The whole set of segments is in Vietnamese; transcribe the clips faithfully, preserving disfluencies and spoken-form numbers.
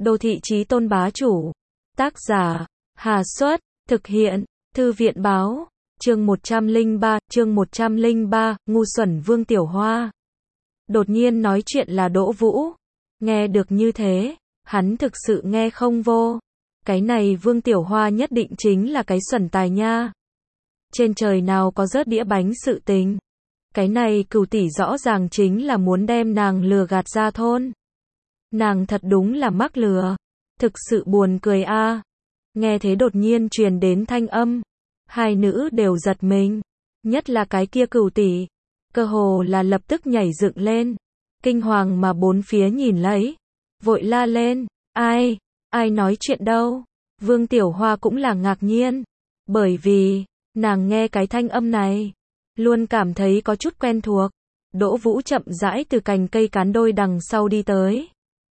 Đô thị chí tôn bá chủ. Tác giả, Hà Xuất, thực hiện, Thư viện báo, chương một trăm lẻ ba, chương một trăm lẻ ba, ngu xuẩn Vương Tiểu Hoa. Đột nhiên nói chuyện là Đỗ Vũ. Nghe được như thế, hắn thực sự nghe không vô. Cái này Vương Tiểu Hoa nhất định chính là cái xuẩn tài nha. Trên trời nào có rớt đĩa bánh sự tình. Cái này Cửu tỷ rõ ràng chính là muốn đem nàng lừa gạt ra thôn. Nàng thật đúng là mắc lừa. Thực sự buồn cười a. À. Nghe thế đột nhiên truyền đến thanh âm. Hai nữ đều giật mình. Nhất là cái kia Cửu tỷ. Cơ hồ là lập tức nhảy dựng lên. Kinh hoàng mà bốn phía nhìn lấy. Vội la lên. Ai? Ai nói chuyện đâu? Vương Tiểu Hoa cũng là ngạc nhiên. Bởi vì, nàng nghe cái thanh âm này. Luôn cảm thấy có chút quen thuộc. Đỗ Vũ chậm rãi từ cành cây cán đôi đằng sau đi tới.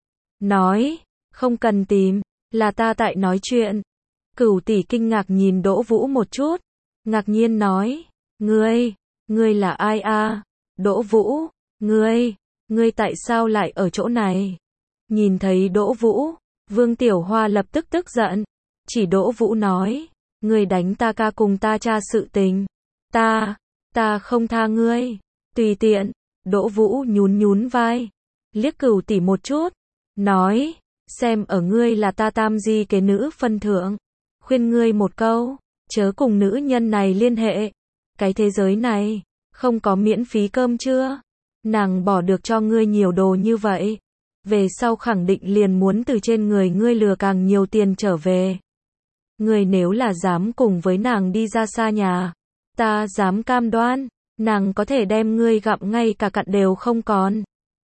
Nói, không cần tìm, là ta tại nói chuyện. Cửu tỷ kinh ngạc nhìn Đỗ Vũ một chút. Ngạc nhiên nói, ngươi, ngươi là ai a? À? Đỗ Vũ, ngươi, ngươi tại sao lại ở chỗ này? Nhìn thấy Đỗ Vũ, Vương Tiểu Hoa lập tức tức giận. Chỉ Đỗ Vũ nói, ngươi đánh ta ca cùng ta cha sự tình. Ta, ta không tha ngươi. Tùy tiện, Đỗ Vũ nhún nhún vai. Liếc Cửu tỷ một chút. Nói, xem ở ngươi là ta tam di kế nữ phân thượng. Khuyên ngươi một câu, chớ cùng nữ nhân này liên hệ. Cái thế giới này, không có miễn phí cơm chưa? Nàng bỏ được cho ngươi nhiều đồ như vậy. Về sau khẳng định liền muốn từ trên người ngươi lừa càng nhiều tiền trở về. Ngươi nếu là dám cùng với nàng đi ra xa nhà, ta dám cam đoan, nàng có thể đem ngươi gặm ngay cả cặn đều không còn.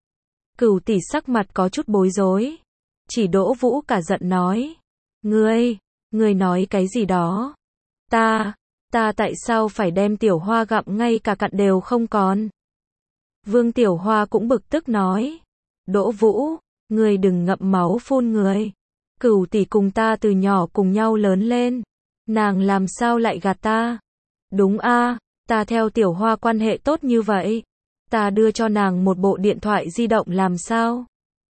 Cửu tỷ sắc mặt có chút bối rối. Chỉ Đỗ Vũ cả giận nói. Ngươi, ngươi nói cái gì đó? Ta, ta tại sao phải đem Tiểu Hoa gặm ngay cả cặn đều không còn? Vương Tiểu Hoa cũng bực tức nói. Đỗ Vũ, ngươi đừng ngậm máu phun người. Cửu tỷ cùng ta từ nhỏ cùng nhau lớn lên. Nàng làm sao lại gạt ta? Đúng a, à, ta theo Tiểu Hoa quan hệ tốt như vậy. Ta đưa cho nàng một bộ điện thoại di động làm sao?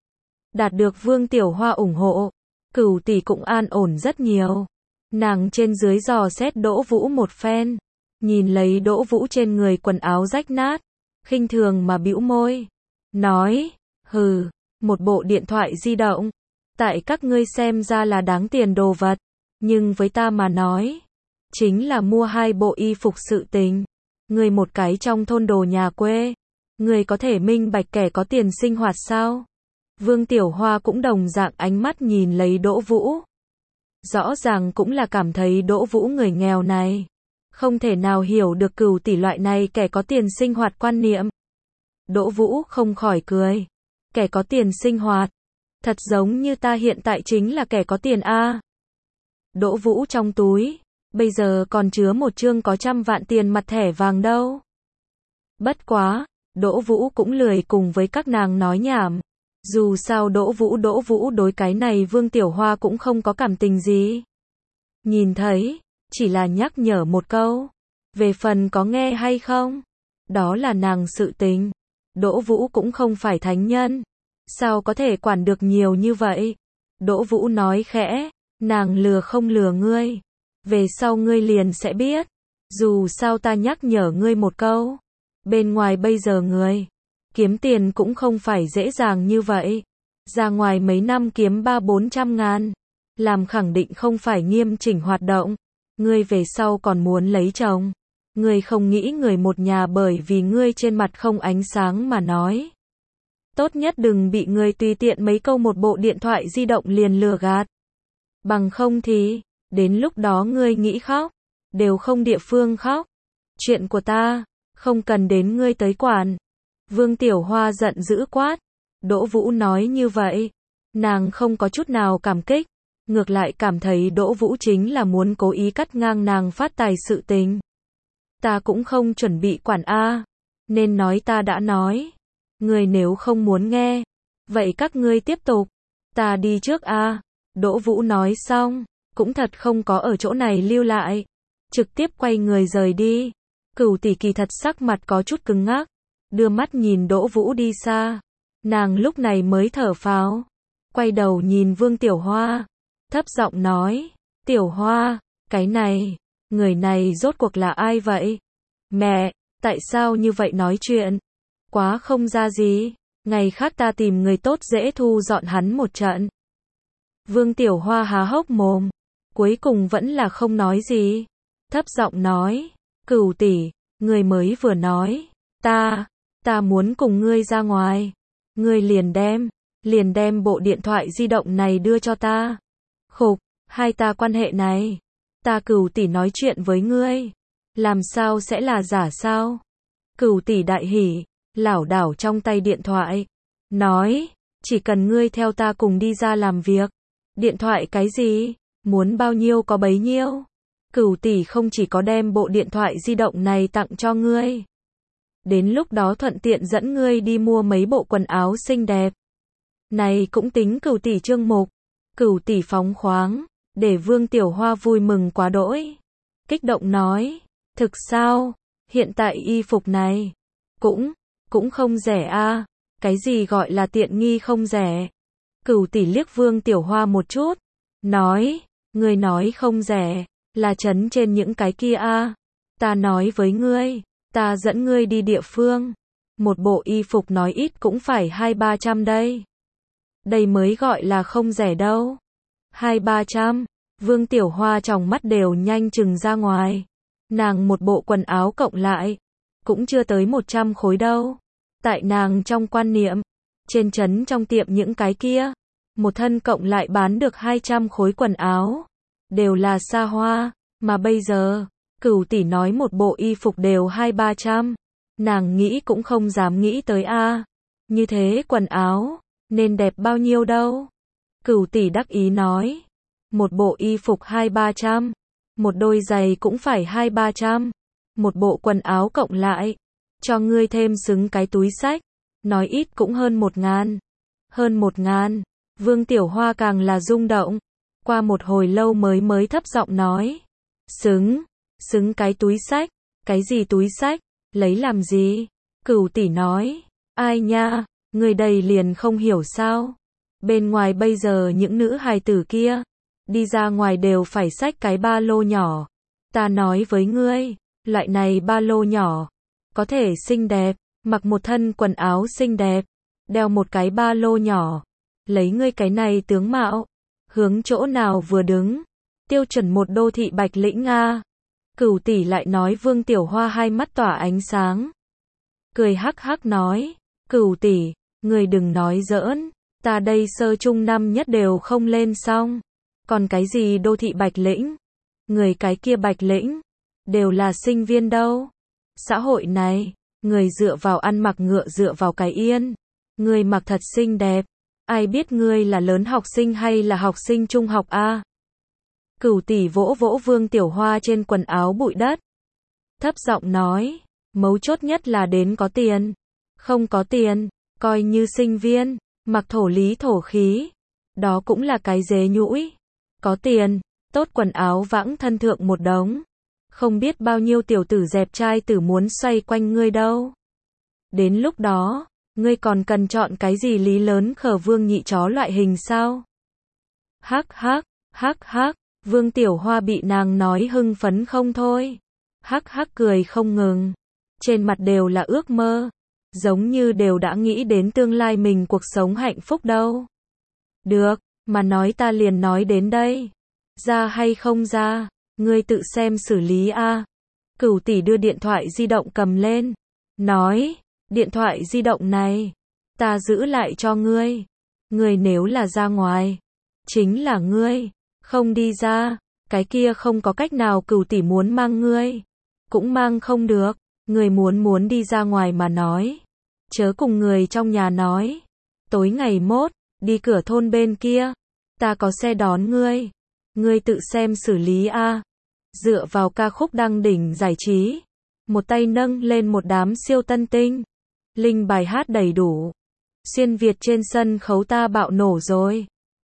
Đạt được Vương Tiểu Hoa ủng hộ, Cửu tỷ cũng an ổn rất nhiều. Nàng trên dưới dò xét Đỗ Vũ một phen. Nhìn lấy Đỗ Vũ trên người quần áo rách nát. Khinh thường mà bĩu môi. Nói, hừ, một bộ điện thoại di động. Tại các ngươi xem ra là đáng tiền đồ vật. Nhưng với ta mà nói, chính là mua hai bộ y phục sự tình. Ngươi một cái trong thôn đồ nhà quê. Ngươi có thể minh bạch kẻ có tiền sinh hoạt sao? Vương Tiểu Hoa cũng đồng dạng ánh mắt nhìn lấy Đỗ Vũ. Rõ ràng cũng là cảm thấy Đỗ Vũ người nghèo này. Không thể nào hiểu được Cửu tỷ loại này kẻ có tiền sinh hoạt quan niệm. Đỗ Vũ không khỏi cười. Kẻ có tiền sinh hoạt. Thật giống như ta hiện tại chính là kẻ có tiền a. Đỗ Vũ trong túi. Bây giờ còn chứa một chương có trăm vạn tiền mặt thẻ vàng đâu. Bất quá. Đỗ Vũ cũng lười cùng với các nàng nói nhảm. Dù sao Đỗ Vũ Đỗ Vũ đối cái này Vương Tiểu Hoa cũng không có cảm tình gì. Nhìn thấy, chỉ là nhắc nhở một câu. Về phần có nghe hay không, đó là nàng sự tình. Đỗ Vũ cũng không phải thánh nhân. Sao có thể quản được nhiều như vậy? Đỗ Vũ nói khẽ, nàng lừa không lừa ngươi. Về sau ngươi liền sẽ biết. Dù sao ta nhắc nhở ngươi một câu. Bên ngoài bây giờ người kiếm tiền cũng không phải dễ dàng như vậy. Ra ngoài mấy năm kiếm ba bốn trăm ngàn. Làm khẳng định không phải nghiêm chỉnh hoạt động. Ngươi về sau còn muốn lấy chồng. Ngươi không nghĩ người một nhà bởi vì ngươi trên mặt không ánh sáng mà nói. Tốt nhất đừng bị người tùy tiện mấy câu một bộ điện thoại di động liền lừa gạt. Bằng không thì, đến lúc đó ngươi nghĩ khóc, đều không địa phương khóc. Chuyện của ta, không cần đến ngươi tới quản. Vương Tiểu Hoa giận dữ quát. Đỗ Vũ nói như vậy. Nàng không có chút nào cảm kích. Ngược lại cảm thấy Đỗ Vũ chính là muốn cố ý cắt ngang nàng phát tài sự tình. Ta cũng không chuẩn bị quản a. Nên nói ta đã nói. Người nếu không muốn nghe. Vậy các ngươi tiếp tục. Ta đi trước a. Đỗ Vũ nói xong. Cũng thật không có ở chỗ này lưu lại. Trực tiếp quay người rời đi. Cửu tỷ kỳ thật sắc mặt có chút cứng ngắc. Đưa mắt nhìn Đỗ Vũ đi xa. Nàng lúc này mới thở phào. quay đầu nhìn Vương Tiểu Hoa, thấp giọng nói, Tiểu Hoa, cái này, người này rốt cuộc là ai vậy? Mẹ, tại sao như vậy nói chuyện? Quá không ra gì, ngày khác ta tìm người tốt dễ thu dọn hắn một trận. Vương Tiểu Hoa há hốc mồm, cuối cùng vẫn là không nói gì, thấp giọng nói, Cửu tỷ, người mới vừa nói, ta, ta muốn cùng ngươi ra ngoài, ngươi liền đem, liền đem bộ điện thoại di động này đưa cho ta. Khục, hai ta quan hệ này, ta Cửu tỷ nói chuyện với ngươi, làm sao sẽ là giả sao? Cửu tỷ đại hỉ, lảo đảo trong tay điện thoại, nói, chỉ cần ngươi theo ta cùng đi ra làm việc. Điện thoại cái gì? Muốn bao nhiêu có bấy nhiêu. Cửu tỷ không chỉ có đem bộ điện thoại di động này tặng cho ngươi, đến lúc đó thuận tiện dẫn ngươi đi mua mấy bộ quần áo xinh đẹp. Này cũng tính Cửu tỷ chương mục. Cửu tỷ phóng khoáng, để Vương Tiểu Hoa vui mừng quá đỗi. Kích động nói, thực sao? Hiện tại y phục này, cũng, cũng không rẻ a. Cái gì gọi là tiện nghi không rẻ? Cửu tỷ liếc Vương Tiểu Hoa một chút, nói, ngươi nói không rẻ, là trấn trên những cái kia a. Ta nói với ngươi, ta dẫn ngươi đi địa phương, một bộ y phục nói ít cũng phải hai ba trăm đây. Đây mới gọi là không rẻ đâu. Hai ba trăm, Vương Tiểu Hoa tròng mắt đều nhanh chừng ra ngoài. Nàng một bộ quần áo cộng lại, cũng chưa tới một trăm khối đâu. Tại nàng trong quan niệm, trên trấn trong tiệm những cái kia, một thân cộng lại bán được hai trăm khối quần áo, đều là xa hoa, mà bây giờ, Cửu tỷ nói một bộ y phục đều hai ba trăm, nàng nghĩ cũng không dám nghĩ tới a. Như thế quần áo, nên đẹp bao nhiêu đâu. Cửu tỷ đắc ý nói, một bộ y phục hai ba trăm, một đôi giày cũng phải hai ba trăm, một bộ quần áo cộng lại, cho ngươi thêm xứng cái túi xách, nói ít cũng hơn một ngàn. Hơn một ngàn, Vương Tiểu Hoa càng là rung động, qua một hồi lâu mới mới thấp giọng nói, xứng, xứng cái túi xách, cái gì túi xách, lấy làm gì? Cửu tỷ nói, ai nha, người đây liền không hiểu sao? Bên ngoài bây giờ những nữ hài tử kia, đi ra ngoài đều phải xách cái ba lô nhỏ. Ta nói với ngươi, loại này ba lô nhỏ, có thể xinh đẹp, mặc một thân quần áo xinh đẹp, đeo một cái ba lô nhỏ, lấy ngươi cái này tướng mạo, hướng chỗ nào vừa đứng, tiêu chuẩn một đô thị Bạch Lĩnh a. Cửu tỷ lại nói Vương Tiểu Hoa hai mắt tỏa ánh sáng, cười hắc hắc nói, Cửu tỷ, ngươi đừng nói giỡn, ta đây sơ trung năm nhất đều không lên xong, còn cái gì đô thị Bạch Lĩnh, người cái kia Bạch Lĩnh, đều là sinh viên đâu. Xã hội này, người dựa vào ăn mặc ngựa dựa vào cái yên, người mặc thật xinh đẹp, ai biết ngươi là lớn học sinh hay là học sinh trung học a? Cửu tỷ vỗ vỗ Vương Tiểu Hoa trên quần áo bụi đất, thấp giọng nói, mấu chốt nhất là đến có tiền, không có tiền, coi như sinh viên, mặc thổ lý thổ khí, đó cũng là cái dế nhũi. Có tiền, tốt quần áo vãng thân thượng một đống, không biết bao nhiêu tiểu tử dẹp trai tử muốn xoay quanh ngươi đâu. Đến lúc đó, ngươi còn cần chọn cái gì lý lớn khờ Vương nhị chó loại hình sao? Hắc hắc, hắc hắc, Vương Tiểu Hoa bị nàng nói hưng phấn không thôi. Hắc hắc cười không ngừng, trên mặt đều là ước mơ, giống như đều đã nghĩ đến tương lai mình cuộc sống hạnh phúc đâu. Được, mà nói ta liền nói đến đây. Ra hay không ra, ngươi tự xem xử lý a. Cửu tỷ đưa điện thoại di động cầm lên, nói, điện thoại di động này, ta giữ lại cho ngươi. Ngươi nếu là ra ngoài, chính là ngươi, không đi ra, cái kia không có cách nào. Cửu tỷ muốn mang ngươi, cũng mang không được. Ngươi muốn muốn đi ra ngoài mà nói, chớ cùng người trong nhà nói. Tối ngày mốt, đi cửa thôn bên kia, ta có xe đón ngươi, ngươi tự xem xử lý a. Dựa vào ca khúc đăng đỉnh giải trí, một tay nâng lên một đám siêu tân tinh, linh bài hát đầy đủ, xuyên Việt trên sân khấu ta bạo nổ rồi.